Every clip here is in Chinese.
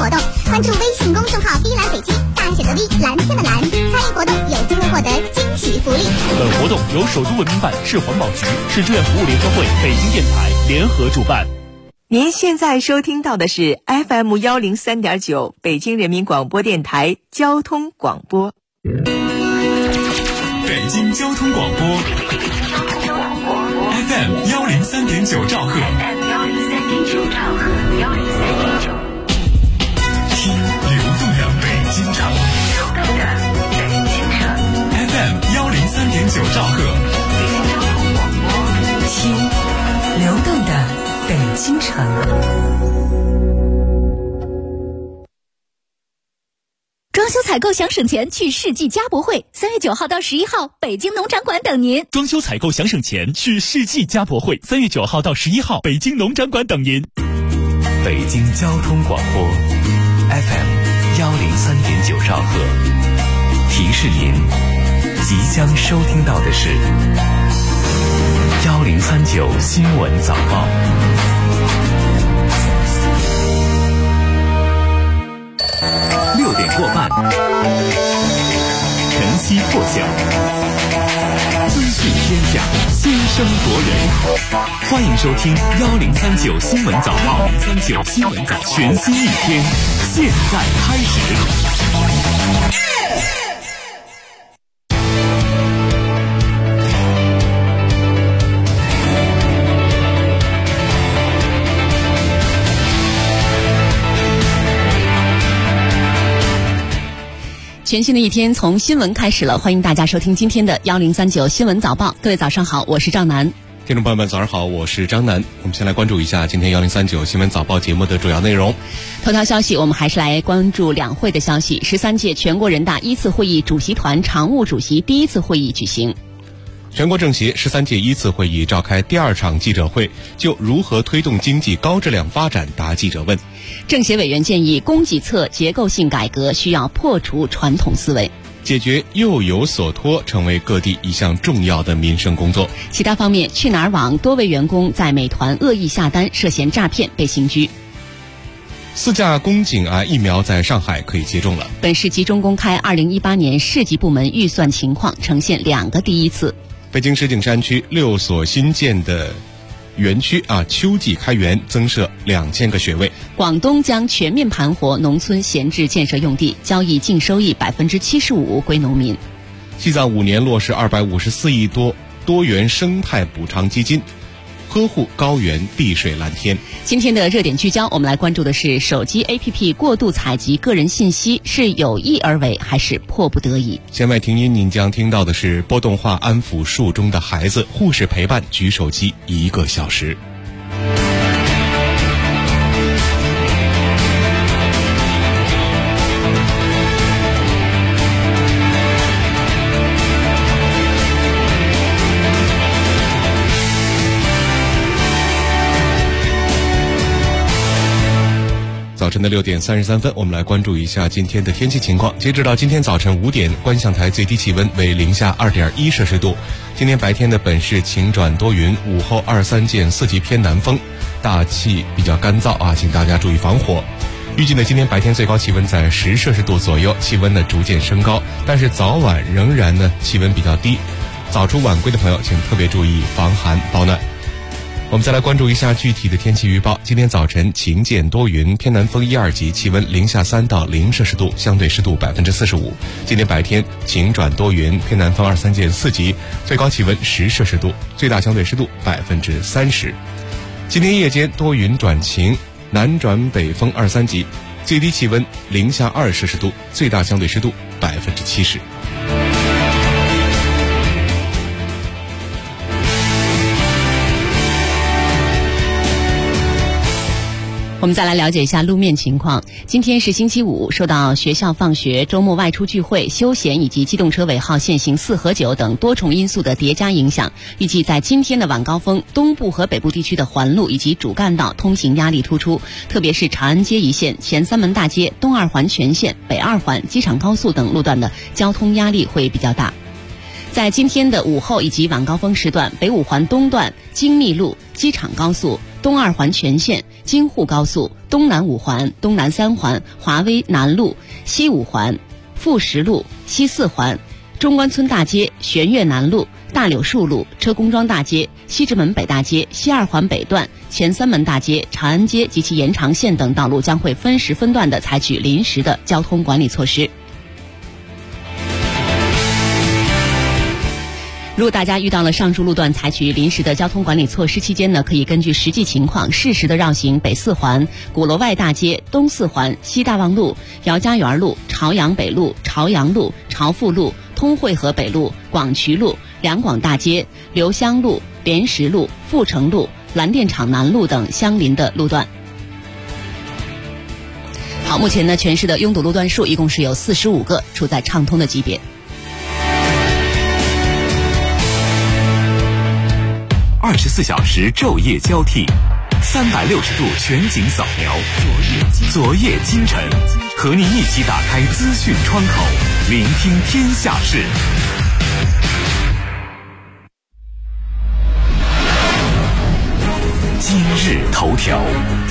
活动，关注微信公众号“碧蓝北京”，大写的 V， 蓝天的蓝，参与活动有机会获得惊喜福利。 本活动由首都文明办、市环保局、市志愿服务联合会、北京电台联合主办。 您现在收听到的是 FM 103.9北京人民广播电台交通广播。 北京交通广播 FM 103.9兆赫，听流动的北京城，FM 103.9兆赫， 听流动的北京城。 装修采购想省钱，去世纪家博会，3月9号到11号，北京农场馆等您。 装修采购想省钱，去世纪家博会，3月9号到11号，北京农场馆等您。 北京交通广播 FM 103.9兆赫，提示您即将收听到的是1039新闻早报。6点过半，晨曦破晓，资讯天下，先声夺人。欢迎收听1039新闻早报，1039新闻早，全新一天，现在开始。 全新的一天从新闻开始了，欢迎大家收听今天的1039新闻早报。各位早上好，我是赵楠。 听众朋友们早上好，我是张楠。我们先来关注一下今天1039新闻早报节目的主要内容。 头条消息，我们还是来关注两会的消息。13届全国人大一次会议主席团常务主席第一次会议举行。 全国政协13届一次会议召开第二场记者会，就如何推动经济高质量发展答记者问。 政协委员建议，供给侧结构性改革需要破除传统思维， 解决幼有所托成为各地一项重要的民生工作。 其他方面，去哪儿网多位员工在美团恶意下单涉嫌诈骗被刑拘。 4价宫颈癌疫苗在上海可以接种了。 本市集中公开2018年市级部门预算情况，呈现2个第一次。 北京石景山区6所新建的园区秋季开园，增设2000个学位。 广东将全面盘活农村闲置建设用地，交易净收益75%归农民。 西藏5年落实254亿多元生态补偿基金，呵护高原碧水蓝天。 今天的热点聚焦，我们来关注的是手机 APP 过度采集个人信息是有意而为还是迫不得已。 弦外听音，您将听到的是波动画安抚树中的孩子，护士陪伴举手机1个小时。早晨的6点33分，我们来关注一下今天的天气情况。截止到今天早晨5点，观象台最低气温为零下2.1摄氏度。今天白天的本市晴转多云，午后2-3见4级偏南风，大气比较干燥请大家注意防火。预计呢，今天白天最高气温在10摄氏度左右，气温呢逐渐升高，但是早晚仍然呢气温比较低。早出晚归的朋友，请特别注意防寒保暖。我们再来关注一下具体的天气预报。今天早晨晴间多云，偏南风1-2级，气温零下3到0摄氏度，相对湿度45%。今天白天晴转多云，偏南风2-3见4级，最高气温10摄氏度，最大相对湿度30%。今天夜间多云转晴，南转北风2-3级，最低气温零下2摄氏度，最大相对湿度70%。 我们再来了解一下路面情况。今天是星期五，受到学校放学、周末外出聚会、休闲以及机动车尾号限行4和9等多重因素的叠加影响，预计在今天的晚高峰，东部和北部地区的环路以及主干道通行压力突出，特别是长安街一线、前三门大街、东二环全线、北二环、机场高速等路段的交通压力会比较大。在今天的午后以及晚高峰时段，北五环东段、京密路、机场高速、东二环全线、 京沪高速、东南5环、东南3环、华威南路、西5环、富实路、西4环、中关村大街、玄悦南路、大柳树路、车公庄大街、西直门北大街、西2环北段、前3门大街、长安街及其延长线等道路将会分时分段地采取临时的交通管理措施。如果大家遇到了上述路段采取临时的交通管理措施期间呢，可以根据实际情况适时的绕行北4环、鼓楼外大街、东4环、西大望路、姚家园路、朝阳北路、朝阳路、朝富路、通惠河北路、广渠路、两广大街、留香路、莲石路、阜成路、蓝电厂南路等相邻的路段。好，目前呢，全市的拥堵路段数一共是有45个，处在畅通的级别。 24小时昼夜交替，360度全景扫描，昨夜今晨，和您一起打开资讯窗口，聆听天下事。今日头条。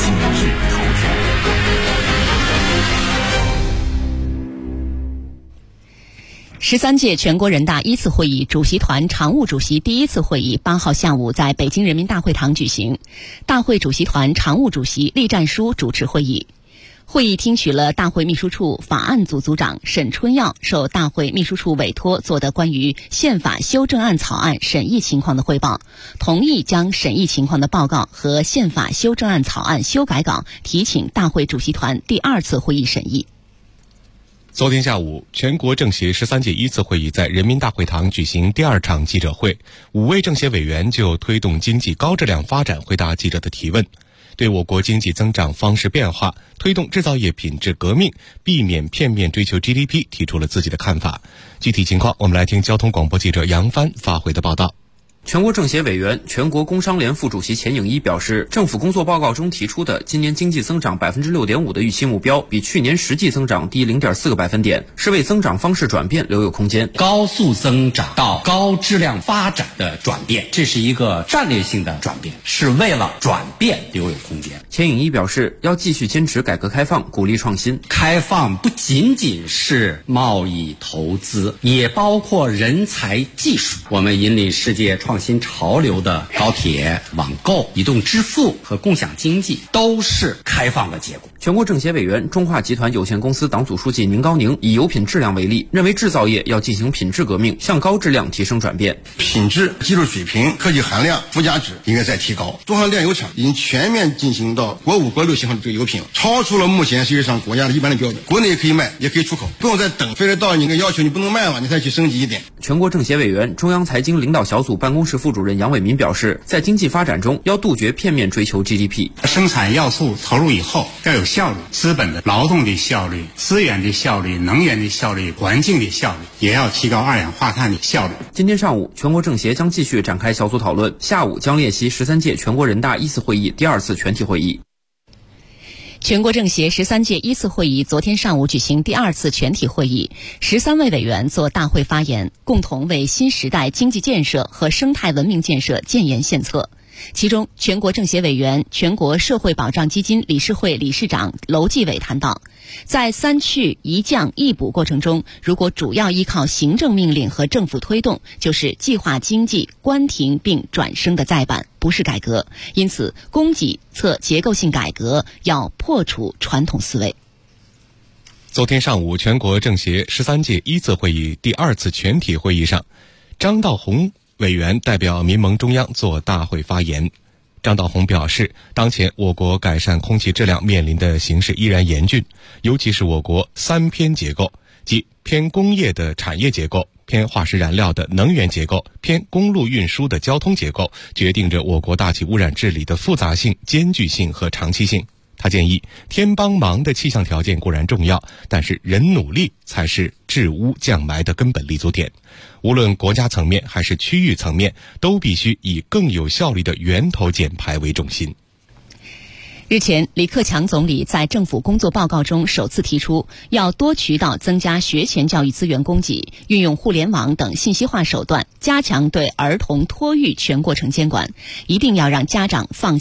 13届全国人大1次会议主席团常务主席第1次会议8号下午在北京人民大会堂举行，大会主席团常务主席栗战书主持会议。会议听取了大会秘书处法案组组长沈春耀受大会秘书处委托做的关于宪法修正案草案审议情况的汇报，同意将审议情况的报告和宪法修正案草案修改稿提请大会主席团第2次会议审议。 昨天下午，全国政协13届1次会议在人民大会堂举行第2场记者会，5位政协委员就推动经济高质量发展回答记者的提问，对我国经济增长方式变化、推动制造业品质革命、避免片面追求 GDP 提出了自己的看法。具体情况，我们来听交通广播记者杨帆发回的报道。 全国政协委员、全国工商联副主席钱颖一表示，政府工作报告中提出的今年经济增长 6.5% 的预期目标，比去年实际增长低 0.4个百分点，是为增长方式转变留有空间。 高速增长到高质量发展的转变，这是一个战略性的转变，是为了转变留有空间。 钱颖一表示，要继续坚持改革开放，鼓励创新。 开放不仅仅是贸易投资，也包括人才技术。我们引领世界创新潮流的高铁、网购、移动支付和共享经济都是开放的结果。 全国政协委员、中化集团有限公司党组书记宁高宁以油品质量为例，认为制造业要进行品质革命，向高质量提升转变。 品质、技术水平、科技含量、附加值应该再提高。中航炼油厂已经全面进行到国5、国6型号的这个油品，超出了目前世界上国家的一般的标准，国内也可以卖，也可以出口，不用再等，非得到你个要求你不能卖了，你才去升级一点。 全国政协委员、中央财经领导小组办公室副主任杨伟民表示，在经济发展中要杜绝片面追求 GDP， 生产要素投入以后要有效率，资本的劳动的效率、资源的效率、能源的效率、环境的效率，也要提高二氧化碳的效率。 今天上午，全国政协将继续展开小组讨论，下午将列席13届全国人大1次会议第2次全体会议。 全国政协13届1次会议昨天上午举行第2次全体会议，13位委员作大会发言，共同为新时代经济建设和生态文明建设建言献策。其中，全国政协委员、全国社会保障基金理事会理事长楼继伟谈到，在3去1降1补过程中，如果主要依靠行政命令和政府推动，就是计划经济关停并转升的再版，不是改革。因此，供给侧结构性改革要破除传统思维。 昨天上午，全国政协13届1次会议第2次全体会议上，张道宏委员代表民盟中央作大会发言。张道宏表示，当前我国改善空气质量面临的形势依然严峻，尤其是我国3偏结构，即偏工业的产业结构、偏化石燃料的能源结构、偏公路运输的交通结构，决定着我国大气污染治理的复杂性、艰巨性和长期性。他建议，天帮忙的气象条件固然重要，但是人努力才是治污降霾的根本立足点。无论国家层面还是区域层面，都必须以更有效率的源头减排为重心。 日前，李克强总理在政府工作报告中首次提出，要多渠道增加学前教育资源供给，运用互联网等信息化手段，加强对儿童托育全过程监管，一定要让家长放心、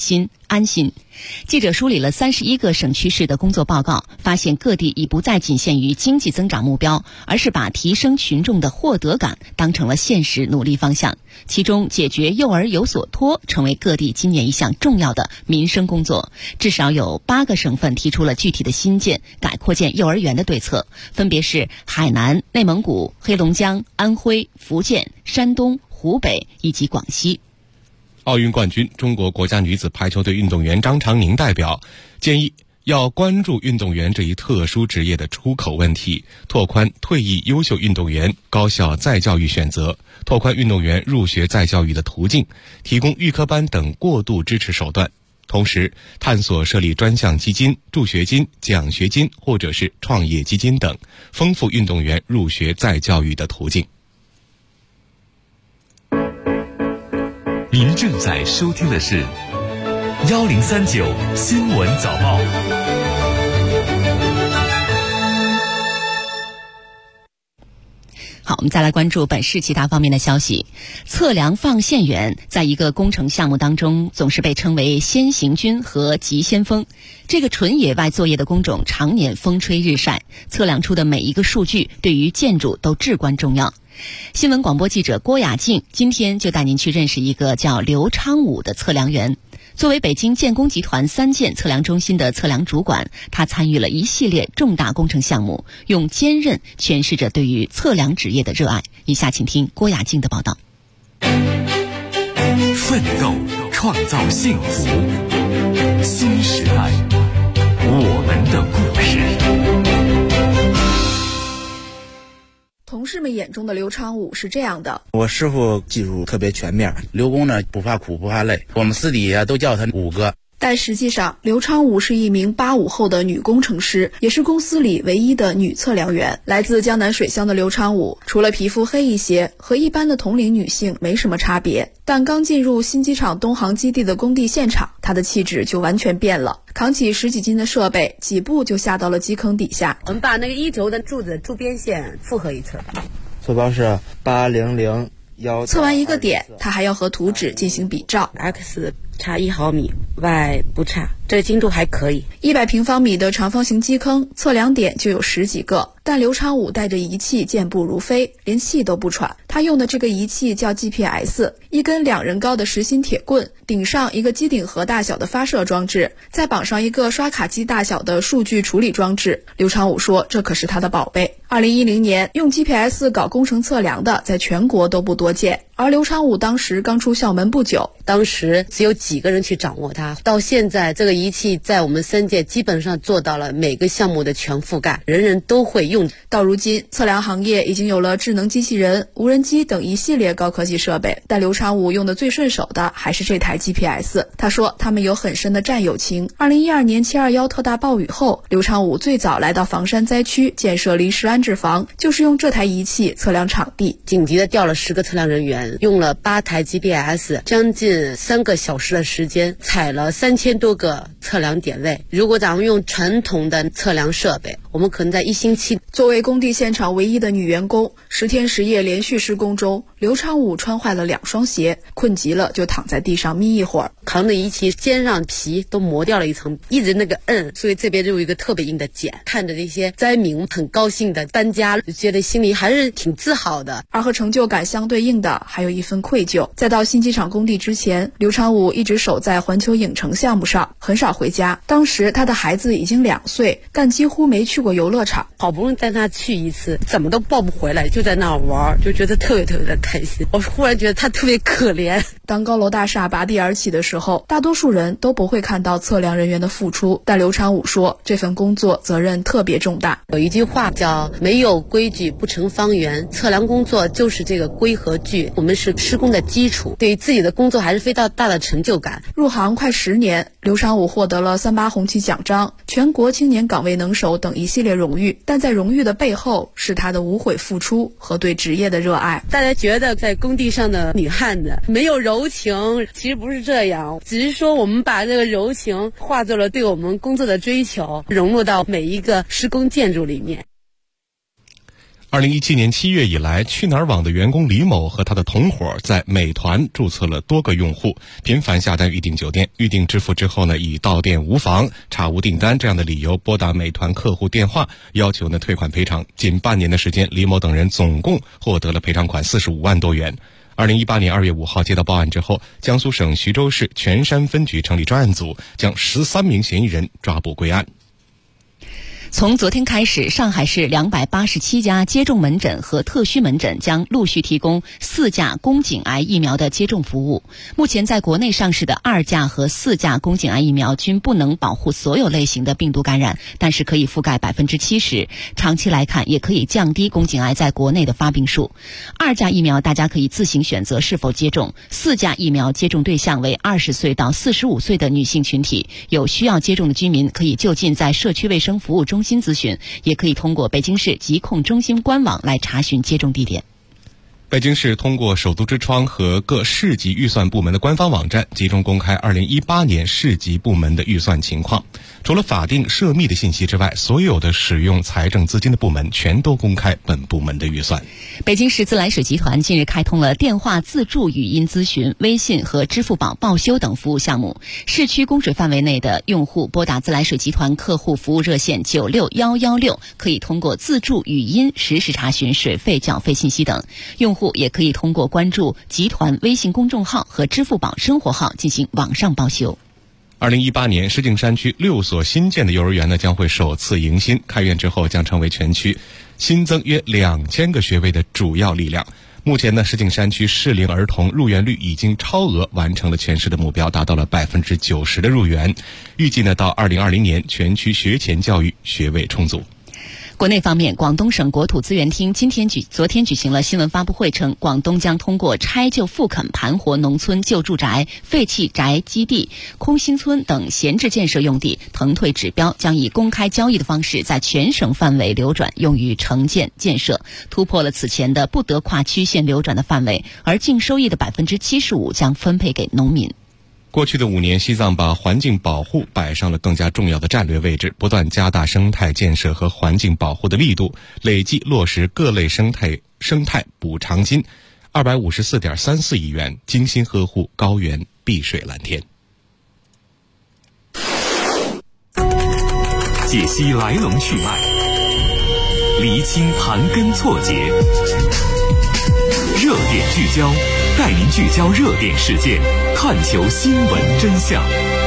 安心。记者梳理了31个省区市的工作报告，发现各地已不再仅限于经济增长目标，而是把提升群众的获得感当成了现实努力方向。其中，解决幼儿有所托成为各地今年一项重要的民生工作。至少有8个省份提出了具体的新建、改扩建幼儿园的对策，分别是海南、内蒙古、黑龙江、安徽、福建、山东、湖北以及广西。 奥运冠军中国国家女子排球队运动员张常宁代表建议，要关注运动员这一特殊职业的出口问题，拓宽退役优秀运动员高校再教育选择，拓宽运动员入学再教育的途径，提供预科班等过渡支持手段，同时探索设立专项基金、助学金、奖学金或者是创业基金等，丰富运动员入学再教育的途径。 您正在收听的是1039新闻早报。 好，我们再来关注本市其他方面的消息。测量放线员在一个工程项目当中总是被称为先行军和急先锋。这个纯野外作业的工种常年风吹日晒，测量出的每一个数据对于建筑都至关重要。新闻广播记者郭雅静今天就带您去认识一个叫刘昌武的测量员。作为北京建工集团3建测量中心的测量主管，他参与了一系列重大工程项目，用坚韧诠释着对于测量职业的热爱。以下请听郭雅静的报道。 奋斗，创造幸福，新时代，我们的故事。 同事们眼中的刘昌武是这样的： 我师傅技术特别全面，刘工呢不怕苦不怕累，我们私底下都叫他五哥。 但实际上，刘昌武是一名85后的女工程师，也是公司里唯一的女测量员。来自江南水乡的刘昌武，除了皮肤黑一些，和一般的同龄女性没什么差别。但刚进入新机场东航基地的工地现场，他的气质就完全变了。扛起10几斤的设备，几步就下到了基坑底下。 我们把那个1轴的柱子柱边线复合一侧。 测标是800。 测完一个点，他还要和图纸进行比照。 X 差1毫米，Y 不差，这个精度还可以。 100平方米的长方形基坑，测量点就有10几个，但刘昌武带着仪器健步如飞，连气都不喘。他用的这个仪器叫 GPS， 一根2人高的实心铁棍，顶上一个机顶盒大小的发射装置，再绑上一个刷卡机大小的数据处理装置。刘昌武说，这可是他的宝贝。2010年，用 GPS 搞工程测量的，在全国都不多见。而刘昌武当时刚出校门不久， 当时只有几个人去掌握它。到现在，这个仪器在我们3届基本上做到了每个项目的全覆盖，人人都会用。 到如今，测量行业已经有了智能机器人、无人机等一系列高科技设备，但刘昌武用的最顺手的还是这台 GPS。他说，他们有很深的战友情。2012年721特大暴雨后，刘昌武最早来到房山灾区建设临时安置房，就是用这台仪器测量场地。 紧急的调了10个测量人员，用了8台 GPS， 将近3个小时的时间，采了3000多个测量点位。如果咱们用传统的测量设备，我们可能在1星期。 作为工地现场唯一的女员工，10天10夜连续施工中，刘昌武穿坏了2双鞋，困极了就躺在地上眯一会儿。 扛的仪器肩上皮都磨掉了一层，一直那个摁，所以这边就有一个特别硬的茧。看着这些灾民很高兴的搬家，就觉得心里还是挺自豪的。 而和成就感相对应的还有一份愧疚。在到新机场工地之前，刘昌武一直守在环球影城项目上，很少回家。当时他的孩子已经2岁，但几乎没去过游乐场。 好不容易带他去一次，怎么都抱不回来，就在那玩，就觉得特别特别的开心。我忽然觉得他特别可怜。 当高楼大厦拔地而起的时候，大多数人都不会看到测量人员的付出，但刘昌武说，这份工作责任特别重大。 有一句话叫没有规矩不成方圆，测量工作就是这个规和矩，我们是施工的基础，对于自己的工作还是非常大的成就感。 入行快10年，刘昌武获得了38红旗奖章、全国青年岗位能手等一系列荣誉，但在荣誉的背后是他的无悔付出和对职业的热爱。 大家觉得在工地上的女汉子没有柔情，其实不是这样，只是说我们把这个柔情化作了对我们工作的追求，融入到每一个施工建筑里面。 2017年7月以来，去哪儿网的员工李某和他的同伙在美团注册了多个用户，频繁下单预订酒店，预订支付之后呢，以到店无房、查无订单这样的理由拨打美团客户电话，要求呢退款赔偿。仅半年的时间，李某等人总共获得了赔偿款45万多元。2018年2月5号接到报案之后，江苏省徐州市全山分局成立专案组，将13名嫌疑人抓捕归案。 从昨天开始，上海市287家接种门诊和特需门诊将陆续提供4价宫颈癌疫苗的接种服务。目前在国内上市的2价和4价宫颈癌疫苗均不能保护所有类型的病毒感染，但是可以覆盖70%，长期来看也可以降低宫颈癌在国内的发病数。2价疫苗大家可以自行选择是否接种，4价疫苗接种对象为20岁到45岁的女性群体，有需要接种的居民可以就近在社区卫生服务中心咨询，也可以通过北京市疾控中心官网来查询接种地点。 北京市通过首都之窗和各市级预算部门的官方网站集中公开2018年市级部门的预算情况。除了法定涉密的信息之外，所有的使用财政资金的部门全都公开本部门的预算。 北京市自来水集团近日开通了电话自助语音咨询、微信和支付宝报修等服务项目。市区供水范围内的用户拨打自来水集团客户服务热线96116，可以通过自助语音实时查询水费缴费信息等。用户也可以通过关注集团微信公众号和支付宝生活号进行网上报修。 2018年，石景山区6所新建的幼儿园呢将会首次迎新，开园之后将成为全区新增约2000个学位的主要力量。目前呢，石景山区适龄儿童入园率已经超额完成了全市的目标，达到了90%的入园。预计呢，到2020年，全区学前教育学位充足。 国内方面，广东省国土资源厅昨天举行了新闻发布会，称广东将通过拆旧复垦盘活农村旧住宅、废弃宅基地、空心村等闲置建设用地腾退指标，将以公开交易的方式在全省范围流转，用于城建建设，突破了此前的不得跨区县流转的范围，而净收益的75%将分配给农民。 过去的5年，西藏把环境保护摆上了更加重要的战略位置，不断加大生态建设和环境保护的力度，累计落实各类生态补偿金254.34亿元，精心呵护高原碧水蓝天。 解析来龙去脉，厘清盘根错节，热点聚焦，带您聚焦热点事件，探求新闻真相。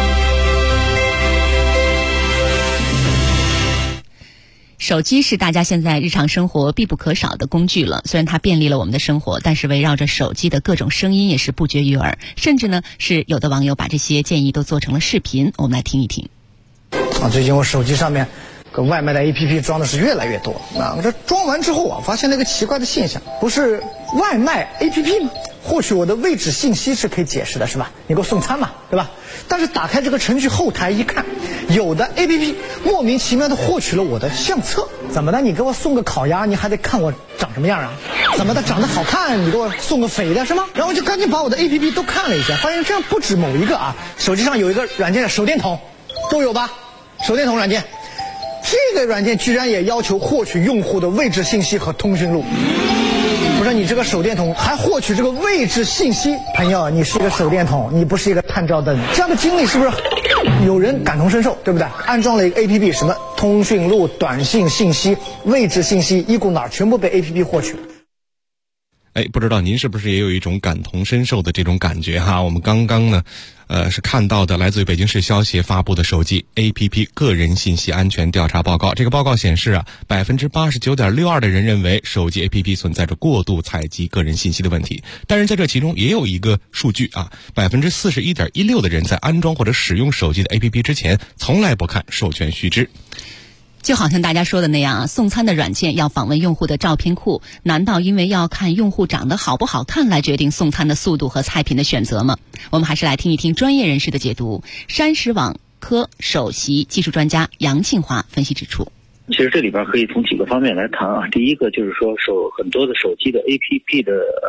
手机是大家现在日常生活必不可少的工具了，虽然它便利了我们的生活，但是围绕着手机的各种声音也是不绝于耳，甚至呢是有的网友把这些建议都做成了视频，我们来听一听。 最近我手机上面个外卖的 APP 装的是越来越多这装完之后啊，发现了一个奇怪的现象，不是外卖 APP 吗？获取我的位置信息是可以解释的，是吧？你给我送餐嘛，对吧？但是打开这个程序后台一看，有的 APP 莫名其妙的获取了我的相册。怎么的？你给我送个烤鸭，你还得看我长什么样啊？怎么的？长得好看，你给我送个肥的是吗？然后就赶紧把我的 APP 都看了一下，发现这样不止某一个啊。手机上有一个软件手电筒，都有吧？手电筒软件，这个软件居然也要求获取用户的位置信息和通讯录。不是你这个手电筒还获取这个位置信息，朋友，你是一个手电筒，你不是一个探照灯，这样的经历是不是有人感同身受，对不对？安装了一个 APP， 什么通讯录、短信信息、位置信息，一股脑全部被 APP 获取了。 不知道您是不是也有一种感同身受的这种感觉哈？我们刚刚呢，是看到的来自于北京市消协发布的手机 APP 个人信息安全调查报告。这个报告显示啊，89.62%的人认为手机 APP 存在着过度采集个人信息的问题。但是在这其中也有一个数据啊，41.16%的人在安装或者使用手机的 APP 之前，从来不看授权须知。 就好像大家说的那样啊，送餐的软件要访问用户的照片库，难道因为要看用户长得好不好看来决定送餐的速度和菜品的选择吗？我们还是来听一听专业人士的解读。山石网科首席技术专家杨庆华分析指出， 其实这里边可以从几个方面来谈啊。第一个就是说很多的手机的 APP 的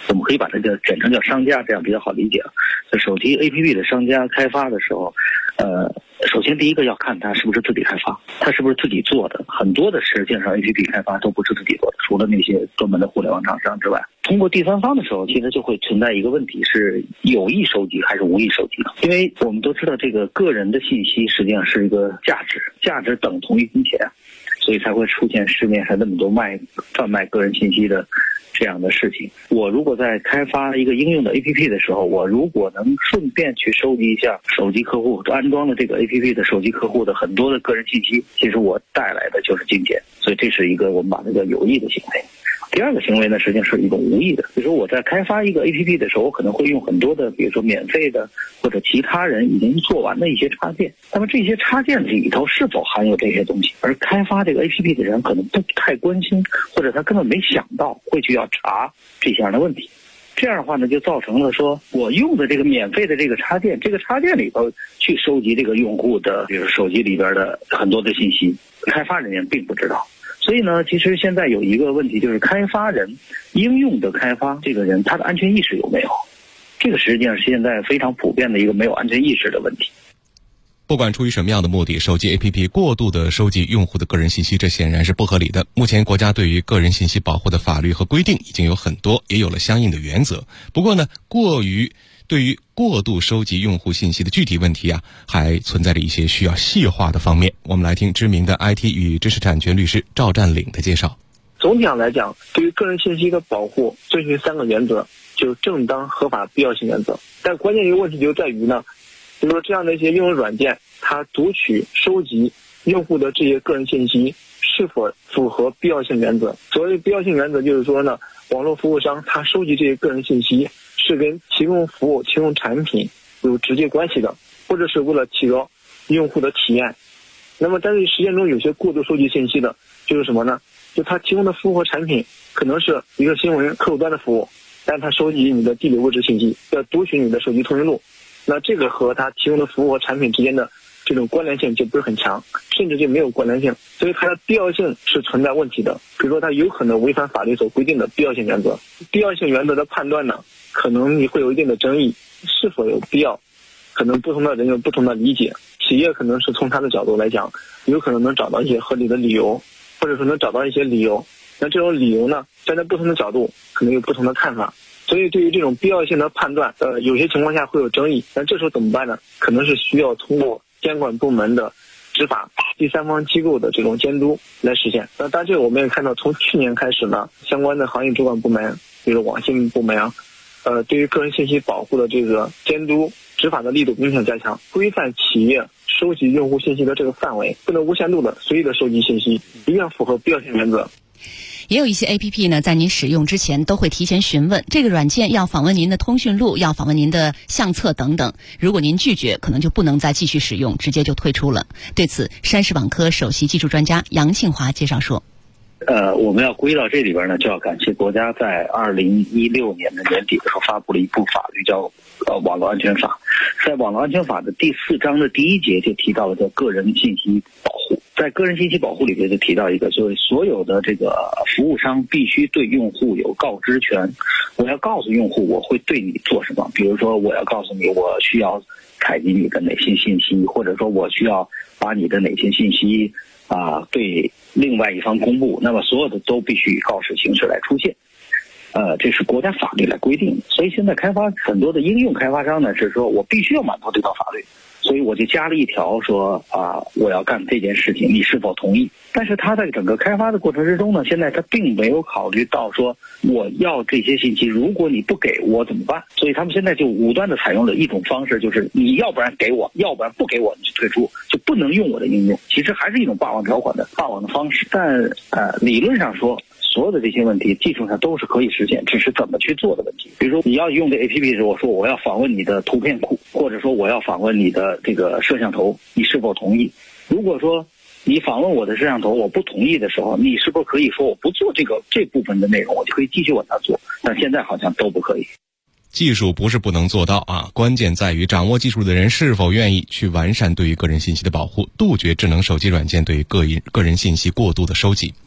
我们可以把它简称叫商家，这样比较好理解。手机 APP 的商家开发的时候，首先第一个要看它是不是自己开发，它是不是自己做的。很多的实际上 APP 开发都不是自己做的，除了那些专门的互联网厂商之外，通过第三方的时候，其实就会存在一个问题，是有意收集还是无意收集的。因为我们都知道，这个个人的信息实际上是一个价值，价值等同于金钱，所以才会出现市面上那么多贩卖个人信息的这样的事情。我如果在开发一个应用的 APP 的时候，我如果能顺便去收集一下手机客户安装了这个 APP 的手机客户的很多的个人信息，其实我带来的就是金钱，所以这是一个我们把这个有意的行为。第二个行为呢，实际上是一种无意的，比如说我在开发一个 APP 的时候，我可能会用很多的，比如说免费的或者其他人已经做完的一些插件，那么这些插件里头是否含有这些东西，而开发这个 APP 的人可能不太关心，或者他根本没想到会去要查这样的问题。这样的话呢，就造成了说我用的这个免费的这个插件，这个插件里头去收集这个用户的，比如手机里边的很多的信息，开发人员并不知道。所以呢，其实现在有一个问题，就是开发人应用的开发这个人，他的安全意识有没有？这个实际上是现在非常普遍的一个没有安全意识的问题。 不管出于什么样的目的，手机 APP 过度的收集用户的个人信息，这显然是不合理的。目前国家对于个人信息保护的法律和规定已经有很多，也有了相应的原则。不过呢，对于过度收集用户信息的具体问题还存在着一些需要细化的方面。我们来听知名的 IT 与知识产权律师赵占领的介绍。 总体上来讲，对于个人信息的保护，遵循3个原则，就是正当、合法、必要性原则。但关键一个问题就在于呢，就是说这样的一些应用软件，它读取、收集用户的这些个人信息是否符合必要性原则。所谓必要性原则就是说呢，网络服务商它收集这些个人信息是跟提供服务、提供产品有直接关系的，或者是为了提高用户的体验。那么但是实践中有些过度收集信息的，就是什么呢？就他提供的服务和产品可能是一个新闻客户端的服务，但他收集你的地理位置信息，要读取你的手机通讯录，那这个和他提供的服务和产品之间的这种关联性就不是很强，甚至就没有关联性，所以它的必要性是存在问题的。比如说它有可能违反法律所规定的必要性原则。必要性原则的判断呢，可能你会有一定的争议，是否有必要，可能不同的人有不同的理解。企业可能是从他的角度来讲，有可能能找到一些合理的理由，或者说能找到一些理由，那这种理由呢，站在不同的角度可能有不同的看法。所以对于这种必要性的判断，有些情况下会有争议，但这时候怎么办呢？可能是需要通过监管部门的执法、第三方机构的这种监督来实现。那当然这个我们也看到，从去年开始呢，相关的行业主管部门，比如网信部门对于个人信息保护的这个监督执法的力度明显加强，规范企业收集用户信息的这个范围，不能无限度的随意的收集信息，一定要符合必要性原则。 也有一些 APP 呢，在您使用之前都会提前询问，这个软件要访问您的通讯录，要访问您的相册等等。如果您拒绝，可能就不能再继续使用，直接就退出了。对此，山石网科首席技术专家杨庆华介绍说。 我们要归到这里边呢，就要感谢国家在2016年的年底的时候发布了一部法律，叫网络安全法。在网络安全法的第4章的第1节就提到了叫个人信息保护。在个人信息保护里面就提到一个，就是所有的这个服务商必须对用户有告知权。我要告诉用户我会对你做什么，比如说我要告诉你我需要采集你的哪些信息，或者说我需要把你的哪些信息对另外一方公布，那么所有的都必须以告示形式来出现。这是国家法律来规定的。所以现在开发很多的应用开发商呢，是说我必须要满足这套法律，所以我就加了一条说我要干这件事情，你是否同意？但是他在整个开发的过程之中呢，现在他并没有考虑到说我要这些信息，如果你不给我怎么办？所以他们现在就武断的采用了一种方式，就是你要不然给我，要不然不给我，你就退出，就不能用我的应用。其实还是一种霸王条款的霸王的方式。但理论上说，所有的这些问题技术上都是可以实现，只是怎么去做的问题。比如说你要用这 APP 时，我说我要访问你的图片库，或者说我要访问你的这个摄像头，你是否同意？如果说你访问我的摄像头我不同意的时候，你是不是可以说我不做这部分的内容，我就可以继续往下做？但现在好像都不可以。 技术不是不能做到关键在于掌握技术的人是否愿意去完善对于个人信息的保护，杜绝智能手机软件对于个人信息过度的收集。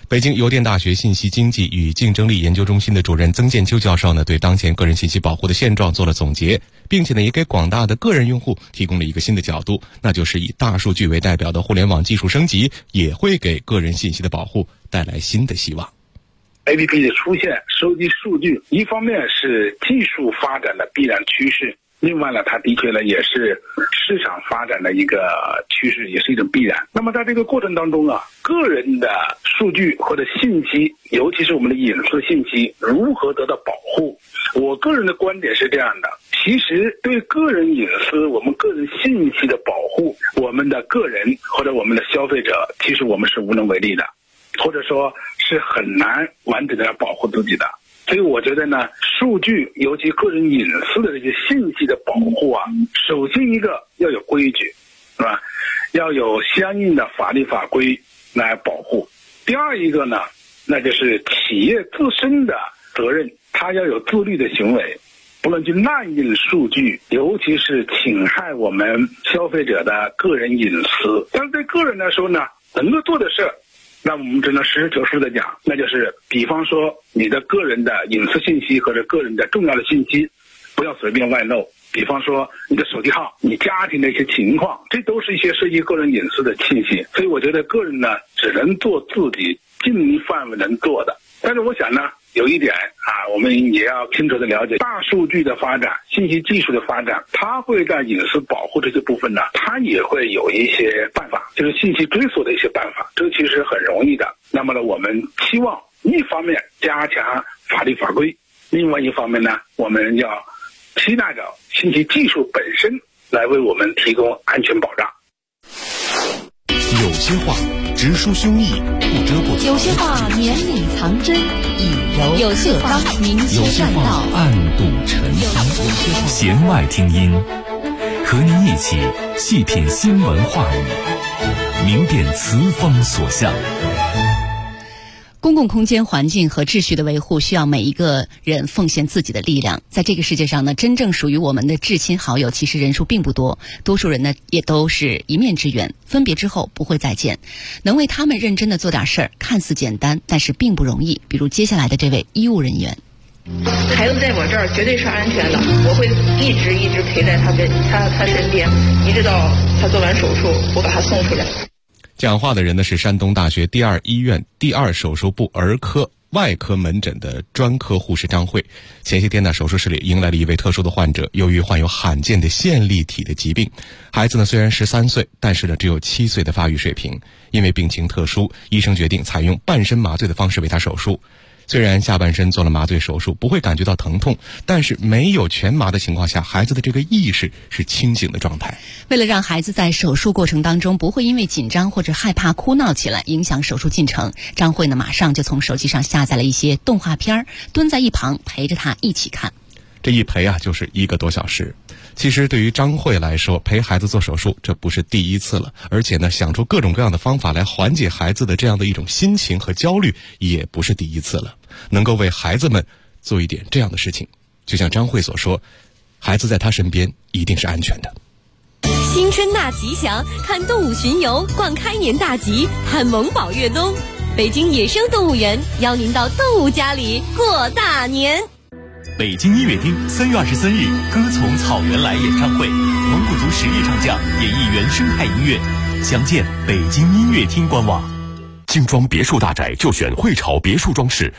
北京邮电大学信息经济与竞争力研究中心的主任曾建秋教授呢，对当前个人信息保护的现状做了总结，并且呢，也给广大的个人用户提供了一个新的角度，那就是以大数据为代表的互联网技术升级也会给个人信息的保护带来新的希望。 APP 的出现，收集数据，一方面是技术发展的必然趋势，另外呢，它的确呢也是市场发展的一个趋势，也是一种必然。那么在这个过程当中啊，个人的数据或者信息，尤其是我们的隐私信息，如何得到保护？我个人的观点是这样的，其实对个人隐私、我们个人信息的保护，我们的个人或者我们的消费者，其实我们是无能为力的，或者说是很难完整的保护自己的。所以我觉得呢，数据尤其个人隐私的这些信息的保护啊，首先一个要有规矩，是吧？要有相应的法律法规来保护。第二一个呢，那就是企业自身的责任，它要有自律的行为，不能去滥用数据，尤其是侵害我们消费者的个人隐私。但是对个人来说呢，能够做的事，那我们只能实事求是的讲，那就是比方说你的个人的隐私信息或者个人的重要的信息不要随便外露，比方说你的手机号、你家庭的一些情况，这都是一些涉及个人隐私的信息。所以我觉得个人呢，只能做自己尽力范围能做的。但是我想呢，有一点啊，我们也要清楚的了解，大数据的发展、信息技术的发展，它会在隐私保护这些部分呢，它也会有一些办法，就是信息追索的一些办法，这其实很容易的。那么呢，我们期望一方面加强法律法规，另外一方面呢，我们要期待着信息技术本身来为我们提供安全保障。 有些话直抒胸臆，不遮不藏； 有些话绵里藏针，以柔有些话明切善道， 暗度陈仓。弦外听音，和您一起细品新闻话语，明辨词风所向。 公共空间环境和秩序的维护需要每一个人奉献自己的力量。在这个世界上呢，真正属于我们的至亲好友其实人数并不多，多数人呢也都是一面之缘，分别之后不会再见。能为他们认真的做点事儿，看似简单，但是并不容易。比如接下来的这位医务人员， 孩子在我这儿绝对是安全的，我会一直陪在他身边，一直到他做完手术，我把他送出来。 讲话的人呢是山东大学第二医院第二手术部儿科外科门诊的专科护士张慧。前些天呢，手术室里迎来了一位特殊的患者，由于患有罕见的线粒体的疾病，孩子呢虽然13岁，但是呢只有7岁的发育水平。因为病情特殊，医生决定采用半身麻醉的方式为他手术。虽然下半身做了麻醉手术，不会感觉到疼痛，但是没有全麻的情况下，孩子的这个意识是清醒的状态。 为了让孩子在手术过程当中不会因为紧张或者害怕哭闹起来，影响手术进程，张慧呢马上就从手机上下载了一些动画片，蹲在一旁陪着他一起看。 这一陪啊，就是1个多小时。其实对于张慧来说，陪孩子做手术这不是第一次了，而且呢，想出各种各样的方法来缓解孩子的这样的一种心情和焦虑，也不是第一次了。能够为孩子们做一点这样的事情，就像张慧所说，孩子在他身边一定是安全的。 新春大吉祥，看动物巡游，逛开年大吉，看萌宝越冬。北京野生动物园邀您到动物家里过大年。 北京音乐厅3月23日，歌从草原来演唱会，蒙古族实力唱将演绎原生态音乐，详见北京音乐厅官网。精装别墅大宅就选汇潮别墅装饰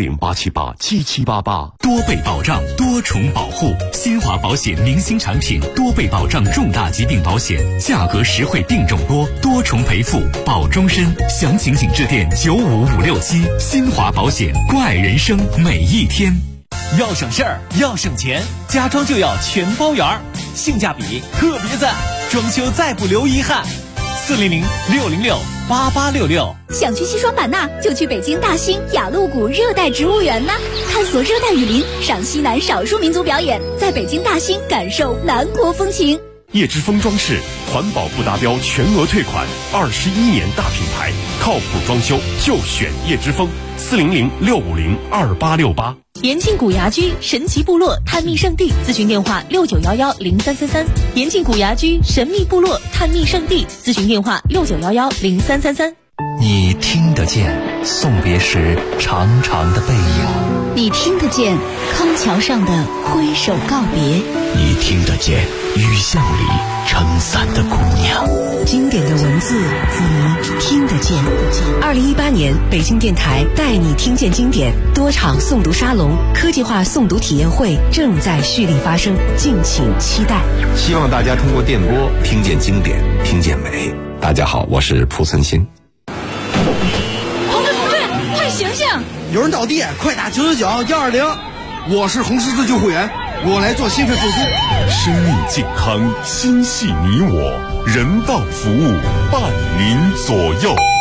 ，400-878-7788。多倍保障，多重保护，新华保险明星产品，多倍保障重大疾病保险，价格实惠，病种多，多重赔付，保终身。详情请致电95567。新华保险，关爱人生每一天。要省事儿，要省钱，家装就要全包圆儿，性价比特别赞，装修再不留遗憾。400-606-8866。 想去西双版纳，就去北京大兴雅鹿谷热带植物园呢，探索热带雨林，赏西南少数民族表演，在北京大兴感受南国风情。 叶之峰装饰，环保不达标全额退款，21年大品牌，靠谱装修就选叶之峰。400-650-2868。 延庆古崖居神奇部落探秘圣地，咨询电话6911-0333。延庆古崖居神秘部落探秘圣地，咨询电话6911-0333。 你听得见送别时长长的背影， 你听得见康桥上的挥手告别， 你听得见雨巷里撑伞的姑娘。 经典的文字，你听得见。2018年北京电台带你听见经典多场诵读沙龙、科技化诵读体验会正在蓄力发生，敬请期待。 希望大家通过电波听见经典，听见美。大家好，我是蒲存昕。 红队，快醒醒！ 有人倒地，快打999-120。我是红十字救护员，我来做心肺复苏。 生命健康，心系你我，人道服务伴您左右。